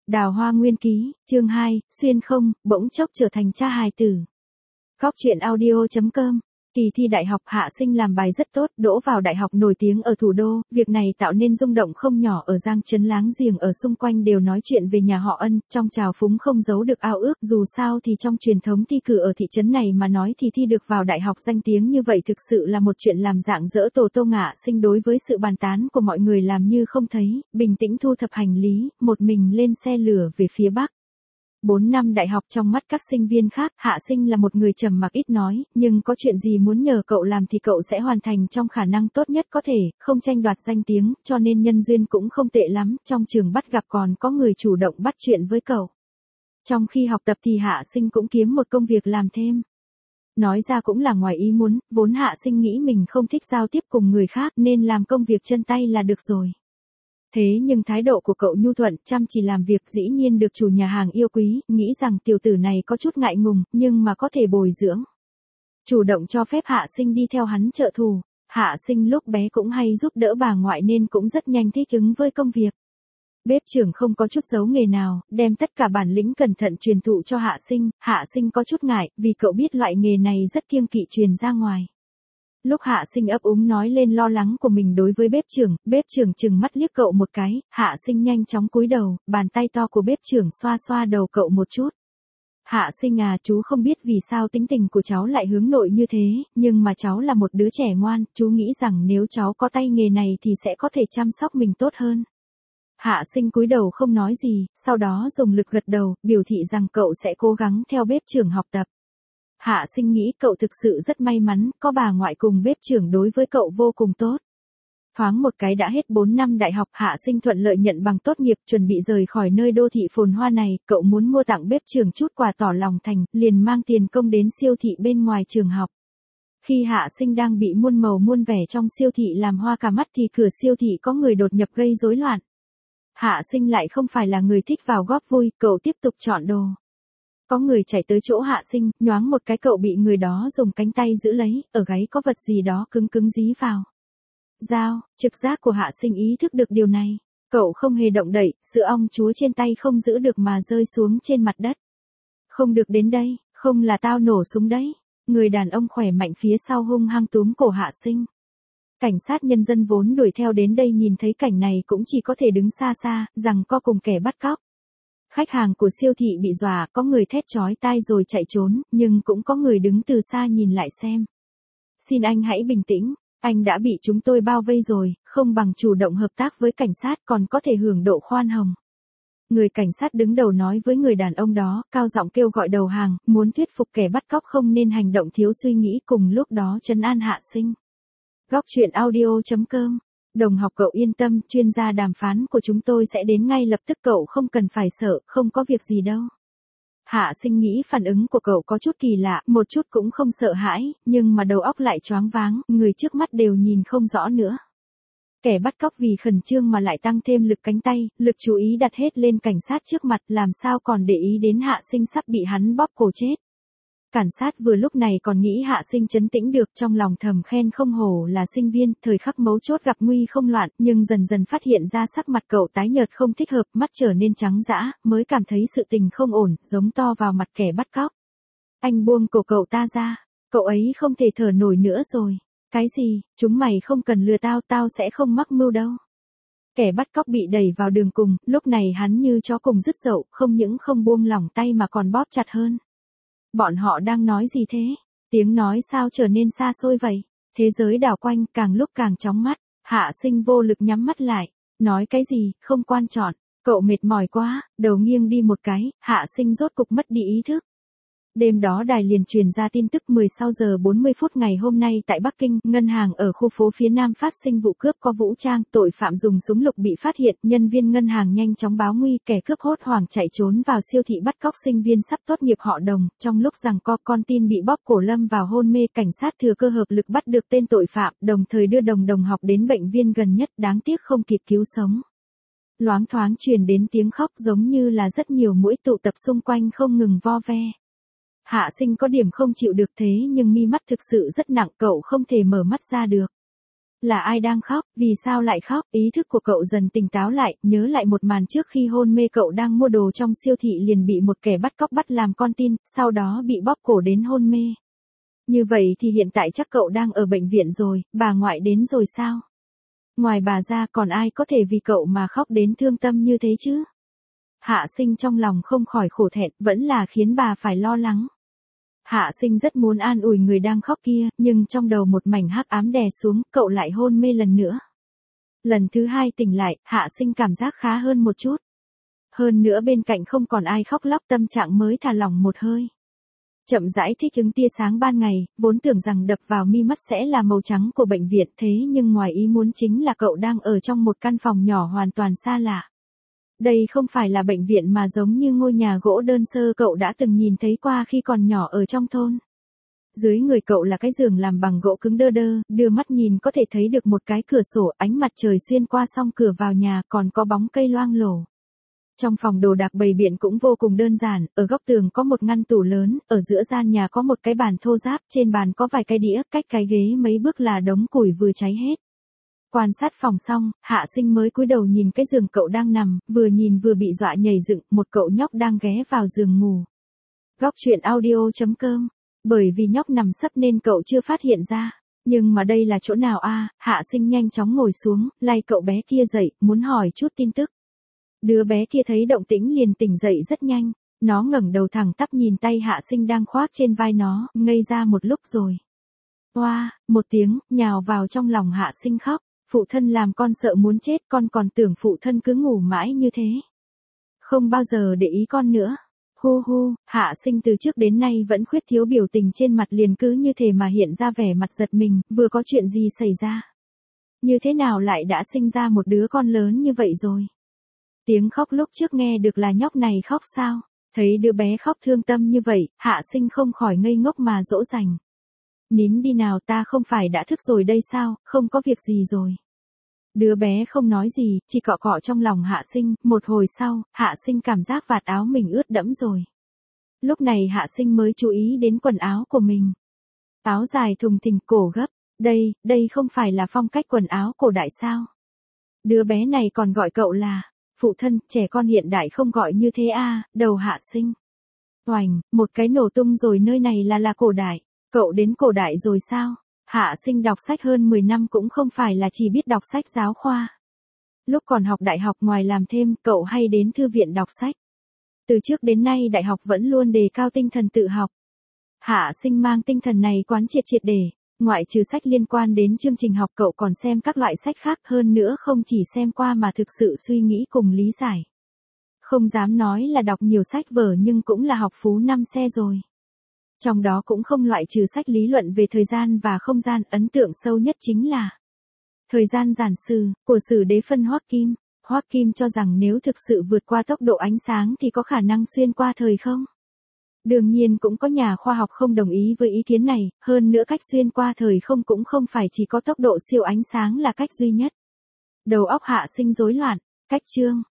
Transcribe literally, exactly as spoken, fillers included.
Đào Hoa Nguyên Ký, chương hai, xuyên không, bỗng chốc trở thành cha hài tử. Góc truyện audio chấm com. Kỳ thi đại học Hạ Sinh làm bài rất tốt, đỗ vào đại học nổi tiếng ở thủ đô, việc này tạo nên rung động không nhỏ ở Giang Trấn láng giềng ở xung quanh đều nói chuyện về nhà họ Ân, trong trào phúng không giấu được ao ước, dù sao thì trong truyền thống thi cử ở thị trấn này mà nói thì thi được vào đại học danh tiếng như vậy thực sự là một chuyện làm rạng rỡ tổ tông. Hạ Sinh đối với sự bàn tán của mọi người làm như không thấy, bình tĩnh thu thập hành lý, một mình lên xe lửa về phía Bắc. Bốn năm đại học trong mắt các sinh viên khác, Hạ Sinh là một người trầm mặc ít nói, nhưng có chuyện gì muốn nhờ cậu làm thì cậu sẽ hoàn thành trong khả năng tốt nhất có thể, không tranh đoạt danh tiếng, cho nên nhân duyên cũng không tệ lắm, trong trường bắt gặp còn có người chủ động bắt chuyện với cậu. Trong khi học tập thì Hạ Sinh cũng kiếm một công việc làm thêm. Nói ra cũng là ngoài ý muốn, vốn Hạ Sinh nghĩ mình không thích giao tiếp cùng người khác nên làm công việc chân tay là được rồi. Thế nhưng thái độ của cậu nhu thuận, chăm chỉ làm việc dĩ nhiên được chủ nhà hàng yêu quý, nghĩ rằng tiểu tử này có chút ngại ngùng, nhưng mà có thể bồi dưỡng. Chủ động cho phép Hạ Sinh đi theo hắn trợ thủ. Hạ Sinh lúc bé cũng hay giúp đỡ bà ngoại nên cũng rất nhanh thích ứng với công việc. Bếp trưởng không có chút giấu nghề nào, đem tất cả bản lĩnh cẩn thận truyền thụ cho Hạ Sinh. Hạ Sinh có chút ngại, vì cậu biết loại nghề này rất kiêng kỵ truyền ra ngoài. Lúc Hạ Sinh ấp úng nói lên lo lắng của mình đối với bếp trưởng, bếp trưởng chừng mắt liếc cậu một cái, Hạ Sinh nhanh chóng cúi đầu, bàn tay to của bếp trưởng xoa xoa đầu cậu một chút. Hạ Sinh à, chú không biết vì sao tính tình của cháu lại hướng nội như thế, nhưng mà cháu là một đứa trẻ ngoan, chú nghĩ rằng nếu cháu có tay nghề này thì sẽ có thể chăm sóc mình tốt hơn. Hạ Sinh cúi đầu không nói gì, sau đó dùng lực gật đầu, biểu thị rằng cậu sẽ cố gắng theo bếp trưởng học tập. Hạ Sinh nghĩ cậu thực sự rất may mắn, có bà ngoại cùng bếp trưởng đối với cậu vô cùng tốt. Thoáng một cái đã hết bốn năm đại học, Hạ Sinh thuận lợi nhận bằng tốt nghiệp, chuẩn bị rời khỏi nơi đô thị phồn hoa này, cậu muốn mua tặng bếp trưởng chút quà tỏ lòng thành, liền mang tiền công đến siêu thị bên ngoài trường học. Khi Hạ Sinh đang bị muôn màu muôn vẻ trong siêu thị làm hoa cả mắt thì cửa siêu thị có người đột nhập gây rối loạn. Hạ Sinh lại không phải là người thích vào góp vui, cậu tiếp tục chọn đồ. Có người chạy tới chỗ Hạ Sinh, nhoáng một cái cậu bị người đó dùng cánh tay giữ lấy, ở gáy có vật gì đó cứng cứng dí vào. Dao, trực giác của Hạ Sinh ý thức được điều này. Cậu không hề động đậy, sữa ong chúa trên tay không giữ được mà rơi xuống trên mặt đất. Không được đến đây, không là tao nổ súng đấy. Người đàn ông khỏe mạnh phía sau hung hăng túm cổ Hạ Sinh. Cảnh sát nhân dân vốn đuổi theo đến đây nhìn thấy cảnh này cũng chỉ có thể đứng xa xa, giằng co cùng kẻ bắt cóc. Khách hàng của siêu thị bị dọa, có người thét chói tai rồi chạy trốn, nhưng cũng có người đứng từ xa nhìn lại xem. Xin anh hãy bình tĩnh, anh đã bị chúng tôi bao vây rồi, không bằng chủ động hợp tác với cảnh sát còn có thể hưởng độ khoan hồng. Người cảnh sát đứng đầu nói với người đàn ông đó, cao giọng kêu gọi đầu hàng, muốn thuyết phục kẻ bắt cóc không nên hành động thiếu suy nghĩ, cùng lúc đó trấn an Hạ Sinh. Góc truyện audio chấm com. Đồng học cậu yên tâm, chuyên gia đàm phán của chúng tôi sẽ đến ngay lập tức, cậu không cần phải sợ, không có việc gì đâu. Hạ Sinh nghĩ phản ứng của cậu có chút kỳ lạ, một chút cũng không sợ hãi, nhưng mà đầu óc lại choáng váng, người trước mắt đều nhìn không rõ nữa. Kẻ bắt cóc vì khẩn trương mà lại tăng thêm lực cánh tay, lực chú ý đặt hết lên cảnh sát trước mặt, làm sao còn để ý đến Hạ Sinh sắp bị hắn bóp cổ chết. Cảnh sát vừa lúc này còn nghĩ Hạ Sinh trấn tĩnh được, trong lòng thầm khen không hổ là sinh viên, thời khắc mấu chốt gặp nguy không loạn, nhưng dần dần phát hiện ra sắc mặt cậu tái nhợt không thích hợp, mắt trở nên trắng dã, mới cảm thấy sự tình không ổn, giống to vào mặt kẻ bắt cóc. Anh buông cổ cậu ta ra, cậu ấy không thể thở nổi nữa rồi. Cái gì, chúng mày không cần lừa tao, tao sẽ không mắc mưu đâu. Kẻ bắt cóc bị đẩy vào đường cùng, lúc này hắn như chó cùng dứt dậu, không những không buông lỏng tay mà còn bóp chặt hơn. Bọn họ đang nói gì thế? Tiếng nói sao trở nên xa xôi vậy? Thế giới đảo quanh càng lúc càng chóng mắt, Hạ Sinh vô lực nhắm mắt lại. Nói cái gì, không quan trọng, cậu mệt mỏi quá, đầu nghiêng đi một cái, Hạ Sinh rốt cục mất đi ý thức. Đêm đó đài liền truyền ra tin tức mười sáu giờ bốn mươi phút ngày hôm nay tại Bắc Kinh, ngân hàng ở khu phố phía Nam phát sinh vụ cướp có vũ trang, tội phạm dùng súng lục bị phát hiện, nhân viên ngân hàng nhanh chóng báo nguy, kẻ cướp hốt hoảng chạy trốn vào siêu thị bắt cóc sinh viên sắp tốt nghiệp họ Đồng, trong lúc giằng co con tin bị bóp cổ lâm vào hôn mê, cảnh sát thừa cơ hợp lực bắt được tên tội phạm, đồng thời đưa Đồng đồng học đến bệnh viên gần nhất, đáng tiếc không kịp cứu sống. Loáng thoáng truyền đến tiếng khóc giống như là rất nhiều muỗi tụ tập xung quanh không ngừng vo ve. Hạ Sinh có điểm không chịu được thế nhưng mi mắt thực sự rất nặng, cậu không thể mở mắt ra được. Là ai đang khóc, vì sao lại khóc, ý thức của cậu dần tỉnh táo lại, nhớ lại một màn trước khi hôn mê cậu đang mua đồ trong siêu thị liền bị một kẻ bắt cóc bắt làm con tin, sau đó bị bóp cổ đến hôn mê. Như vậy thì hiện tại chắc cậu đang ở bệnh viện rồi, bà ngoại đến rồi sao? Ngoài bà ra còn ai có thể vì cậu mà khóc đến thương tâm như thế chứ? Hạ Sinh trong lòng không khỏi khổ thẹn, vẫn là khiến bà phải lo lắng. Hạ Sinh rất muốn an ủi người đang khóc kia, nhưng trong đầu một mảnh hắc ám đè xuống, cậu lại hôn mê lần nữa. Lần thứ hai tỉnh lại, Hạ Sinh cảm giác khá hơn một chút. Hơn nữa bên cạnh không còn ai khóc lóc, tâm trạng mới thả lỏng một hơi. Chậm rãi thích ứng tia sáng ban ngày, vốn tưởng rằng đập vào mi mắt sẽ là màu trắng của bệnh viện, thế nhưng ngoài ý muốn chính là cậu đang ở trong một căn phòng nhỏ hoàn toàn xa lạ. Đây không phải là bệnh viện mà giống như ngôi nhà gỗ đơn sơ cậu đã từng nhìn thấy qua khi còn nhỏ ở trong thôn. Dưới người cậu là cái giường làm bằng gỗ cứng đơ đơ, đưa mắt nhìn có thể thấy được một cái cửa sổ, ánh mặt trời xuyên qua song cửa vào nhà, còn có bóng cây loang lổ. Trong phòng đồ đạc bày biện cũng vô cùng đơn giản, ở góc tường có một ngăn tủ lớn, ở giữa gian nhà có một cái bàn thô ráp, trên bàn có vài cái đĩa, cách cái ghế mấy bước là đống củi vừa cháy hết. Quan sát phòng xong, Hạ Sinh mới cúi đầu nhìn cái giường cậu đang nằm, vừa nhìn vừa bị dọa nhảy dựng, một cậu nhóc đang ghé vào giường ngủ. Góc truyện audio chấm com. Bởi vì nhóc nằm sấp nên cậu chưa phát hiện ra. Nhưng mà đây là chỗ nào a? À? Hạ Sinh nhanh chóng ngồi xuống, lay cậu bé kia dậy, muốn hỏi chút tin tức. Đứa bé kia thấy động tĩnh liền tỉnh dậy rất nhanh. Nó ngẩng đầu thẳng tắp nhìn tay Hạ Sinh đang khoác trên vai nó, ngây ra một lúc rồi. Oa, một tiếng, nhào vào trong lòng Hạ Sinh khóc. Phụ thân làm con sợ muốn chết, con còn tưởng phụ thân cứ ngủ mãi như thế. Không bao giờ để ý con nữa. Hu hu, Hạ Sinh từ trước đến nay vẫn khuyết thiếu biểu tình trên mặt, liền cứ như thể mà hiện ra vẻ mặt giật mình, vừa có chuyện gì xảy ra. Như thế nào lại đã sinh ra một đứa con lớn như vậy rồi? Tiếng khóc lúc trước nghe được là nhóc này khóc sao? Thấy đứa bé khóc thương tâm như vậy, Hạ Sinh không khỏi ngây ngốc mà dỗ dành. Nín đi nào, ta không phải đã thức rồi đây sao, không có việc gì rồi. Đứa bé không nói gì, chỉ cọ cọ trong lòng Hạ Sinh, một hồi sau, Hạ Sinh cảm giác vạt áo mình ướt đẫm rồi. Lúc này Hạ Sinh mới chú ý đến quần áo của mình. Áo dài thùng thình, cổ gấp, đây, đây không phải là phong cách quần áo cổ đại sao? Đứa bé này còn gọi cậu là, phụ thân, trẻ con hiện đại không gọi như thế à, đầu Hạ Sinh. Oành, một cái nổ tung rồi, nơi này là là cổ đại. Cậu đến cổ đại rồi sao? Hạ Sinh đọc sách hơn mười năm cũng không phải là chỉ biết đọc sách giáo khoa. Lúc còn học đại học ngoài làm thêm, cậu hay đến thư viện đọc sách. Từ trước đến nay đại học vẫn luôn đề cao tinh thần tự học. Hạ Sinh mang tinh thần này quán triệt triệt để, ngoại trừ sách liên quan đến chương trình học cậu còn xem các loại sách khác, hơn nữa không chỉ xem qua mà thực sự suy nghĩ cùng lý giải. Không dám nói là đọc nhiều sách vở nhưng cũng là học phú năm xe rồi. Trong đó cũng không loại trừ sách lý luận về thời gian và không gian, ấn tượng sâu nhất chính là Thời gian giản sử, của sử đế phân Hoắc Kim. Hoắc Kim cho rằng nếu thực sự vượt qua tốc độ ánh sáng thì có khả năng xuyên qua thời không? Đương nhiên cũng có nhà khoa học không đồng ý với ý kiến này, hơn nữa cách xuyên qua thời không cũng không phải chỉ có tốc độ siêu ánh sáng là cách duy nhất. Đầu óc Hạ Sinh rối loạn, cách chương.